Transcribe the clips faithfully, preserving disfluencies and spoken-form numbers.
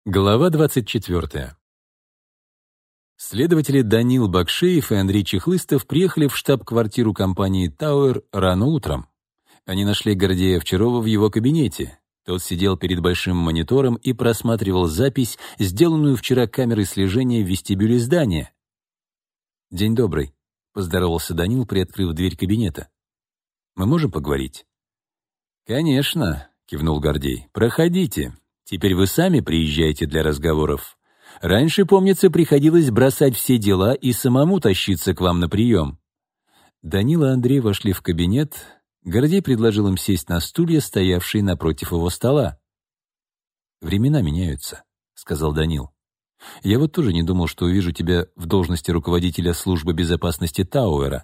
Глава двадцать четвёртая. Следователи Данил Бакшеев и Андрей Чехлыстов приехали в штаб-квартиру компании «Тауэр» рано утром. Они нашли Гордея Овчарова в его кабинете. Тот сидел перед большим монитором и просматривал запись, сделанную вчера камерой слежения в вестибюле здания. «День добрый», — поздоровался Данил, приоткрыв дверь кабинета. «Мы можем поговорить?» «Конечно», — кивнул Гордей. «Проходите. Теперь вы сами приезжаете для разговоров. Раньше, помнится, приходилось бросать все дела и самому тащиться к вам на прием». Данил и Андрей вошли в кабинет. Гордей предложил им сесть на стулья, стоявшие напротив его стола. «Времена меняются», — сказал Данил. «Я вот тоже не думал, что увижу тебя в должности руководителя службы безопасности Тауэра».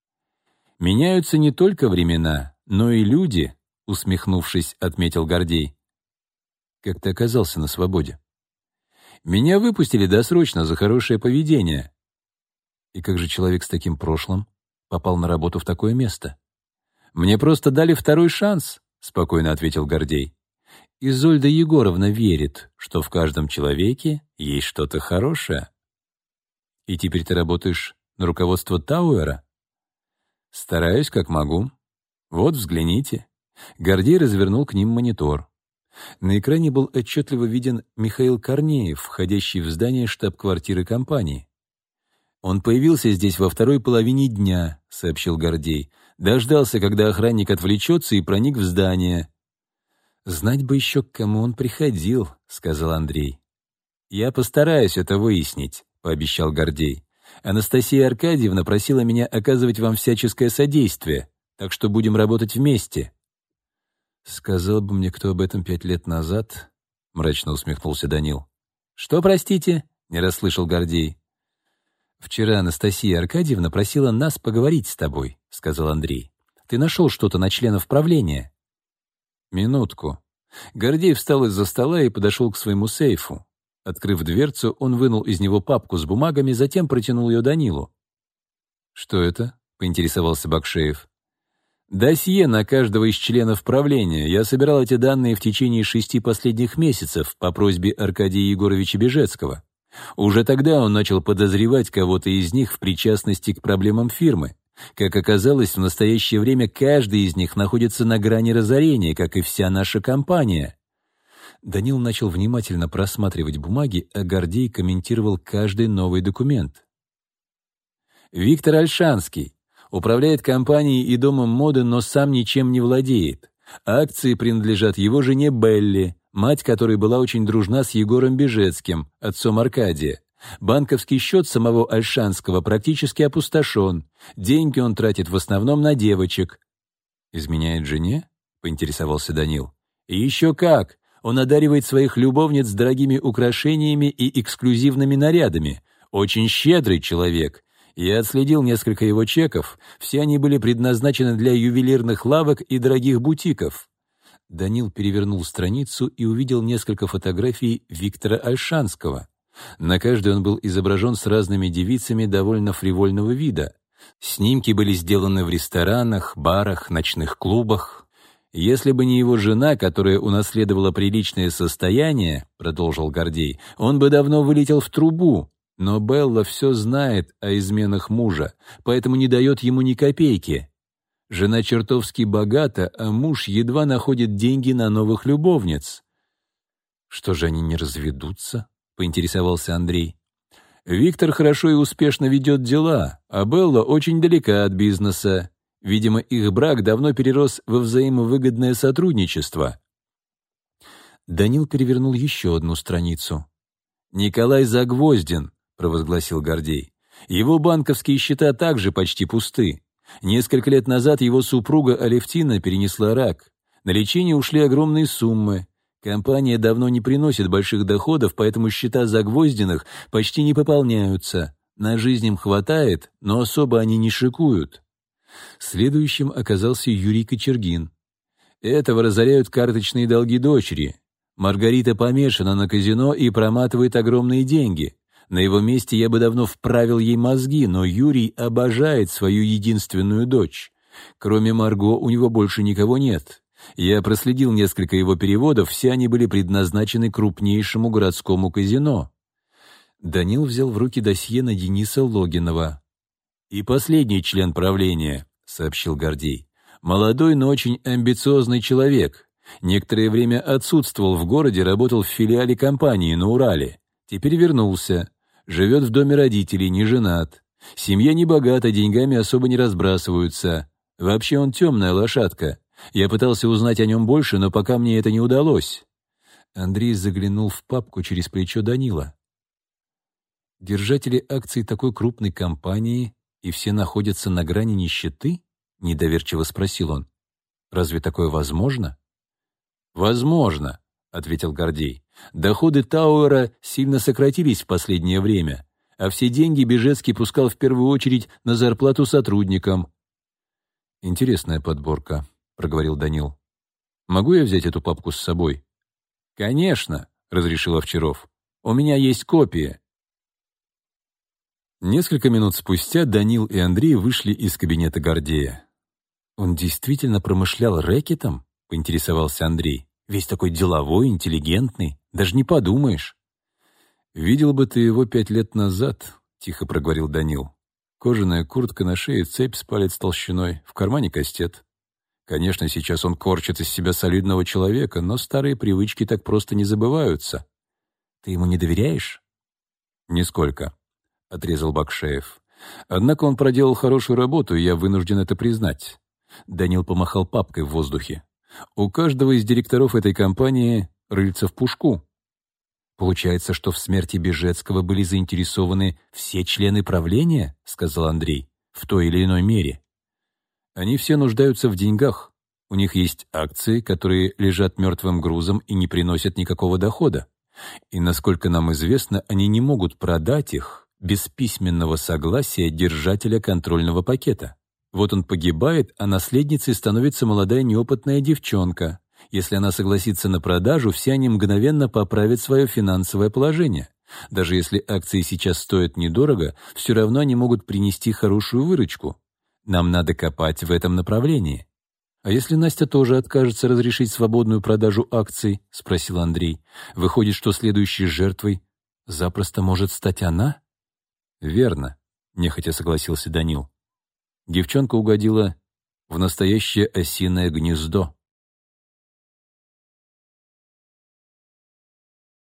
«Меняются не только времена, но и люди», — усмехнувшись, отметил Гордей. «Как ты оказался на свободе?» «Меня выпустили досрочно за хорошее поведение». «И как же человек с таким прошлым попал на работу в такое место?» «Мне просто дали второй шанс», — спокойно ответил Гордей. «Изольда Егоровна верит, что в каждом человеке есть что-то хорошее». «И теперь ты работаешь на руководство Тауэра?» «Стараюсь, как могу. Вот, взгляните». Гордей развернул к ним монитор. На экране был отчетливо виден Михаил Корнеев, входящий в здание штаб-квартиры компании. «Он появился здесь во второй половине дня», — сообщил Гордей. «Дождался, когда охранник отвлечется, и проник в здание». «Знать бы еще, к кому он приходил», — сказал Андрей. «Я постараюсь это выяснить», — пообещал Гордей. «Анастасия Аркадьевна просила меня оказывать вам всяческое содействие, так что будем работать вместе». «Сказал бы мне кто об этом пять лет назад», — мрачно усмехнулся Данил. «Что, простите?» — не расслышал Гордей. «Вчера Анастасия Аркадьевна просила нас поговорить с тобой», — сказал Андрей. «Ты нашел что-то на членов правления?» «Минутку». Гордей встал из-за стола и подошел к своему сейфу. Открыв дверцу, он вынул из него папку с бумагами, затем протянул ее Данилу. «Что это?» — поинтересовался Бакшеев. «Досье на каждого из членов правления. Я собирал эти данные в течение шести последних месяцев по просьбе Аркадия Егоровича Бежецкого. Уже тогда он начал подозревать кого-то из них в причастности к проблемам фирмы. Как оказалось, в настоящее время каждый из них находится на грани разорения, как и вся наша компания». Данил начал внимательно просматривать бумаги, а Гордей комментировал каждый новый документ. «Виктор Ольшанский. Управляет компанией и домом моды, но сам ничем не владеет. Акции принадлежат его жене Белли, мать которой была очень дружна с Егором Бежецким, отцом Аркадия. Банковский счет самого Ольшанского практически опустошен. Деньги он тратит в основном на девочек». «Изменяет жене?» — поинтересовался Данил. «И еще как! Он одаривает своих любовниц дорогими украшениями и эксклюзивными нарядами. Очень щедрый человек. Я отследил несколько его чеков, все они были предназначены для ювелирных лавок и дорогих бутиков». Данил перевернул страницу и увидел несколько фотографий Виктора Ольшанского. На каждой он был изображен с разными девицами довольно фривольного вида. Снимки были сделаны в ресторанах, барах, ночных клубах. «Если бы не его жена, которая унаследовала приличное состояние, — продолжил Гордей, — он бы давно вылетел в трубу. Но Белла все знает о изменах мужа, поэтому не дает ему ни копейки. Жена чертовски богата, а муж едва находит деньги на новых любовниц». «Что же они не разведутся?» — поинтересовался Андрей. «Виктор хорошо и успешно ведет дела, а Белла очень далека от бизнеса. Видимо, их брак давно перерос во взаимовыгодное сотрудничество». Данил перевернул еще одну страницу. «Николай Загвоздин», — провозгласил Гордей. «Его банковские счета также почти пусты. Несколько лет назад его супруга Алевтина перенесла рак. На лечение ушли огромные суммы. Компания давно не приносит больших доходов, поэтому счета Загвоздиных почти не пополняются. На жизнь им хватает, но особо они не шикуют». Следующим оказался Юрий Кочергин. «Этого разоряют карточные долги дочери. Маргарита помешана на казино и проматывает огромные деньги. На его месте я бы давно вправил ей мозги, но Юрий обожает свою единственную дочь. Кроме Марго у него больше никого нет. Я проследил несколько его переводов, все они были предназначены крупнейшему городскому казино. Данил взял в руки досье на Дениса Логинова. «И последний член правления», — сообщил Гордей. «Молодой, но очень амбициозный человек. Некоторое время отсутствовал в городе, работал в филиале компании на Урале. Теперь вернулся. Живет в доме родителей, не женат. Семья не богата, деньгами особо не разбрасываются. Вообще он темная лошадка. Я пытался узнать о нем больше, но пока мне это не удалось». Андрей заглянул в папку через плечо Данила. «Держатели акций такой крупной компании, и все находятся на грани нищеты?» — недоверчиво спросил он. «Разве такое возможно?» «Возможно», — ответил Гордей. «Доходы Тауэра сильно сократились в последнее время, а все деньги Бежецкий пускал в первую очередь на зарплату сотрудникам». «Интересная подборка», — проговорил Данил. «Могу я взять эту папку с собой?» «Конечно», — разрешил Овчаров. «У меня есть копия». Несколько минут спустя Данил и Андрей вышли из кабинета Гордея. «Он действительно промышлял рэкетом?» — поинтересовался Андрей. «Весь такой деловой, интеллигентный. Даже не подумаешь». «Видел бы ты его пять лет назад», — тихо проговорил Данил. «Кожаная куртка на шее, цепь с палец толщиной, в кармане кастет. Конечно, сейчас он корчит из себя солидного человека, но старые привычки так просто не забываются». «Ты ему не доверяешь?» «Нисколько», — отрезал Бакшеев. «Однако он проделал хорошую работу, и я вынужден это признать». Данил помахал папкой в воздухе. «У каждого из директоров этой компании рыльца в пушку». «Получается, что в смерти Бежецкого были заинтересованы все члены правления?» — сказал Андрей. «В той или иной мере». «Они все нуждаются в деньгах. У них есть акции, которые лежат мертвым грузом и не приносят никакого дохода. И, насколько нам известно, они не могут продать их без письменного согласия держателя контрольного пакета. Вот он погибает, а наследницей становится молодая неопытная девчонка. Если она согласится на продажу, все они мгновенно поправят свое финансовое положение. Даже если акции сейчас стоят недорого, все равно они могут принести хорошую выручку. Нам надо копать в этом направлении». «А если Настя тоже откажется разрешить свободную продажу акций?» — спросил Андрей. «Выходит, что следующей жертвой запросто может стать она?» «Верно», — нехотя согласился Данил. «Девчонка угодила в настоящее осиное гнездо».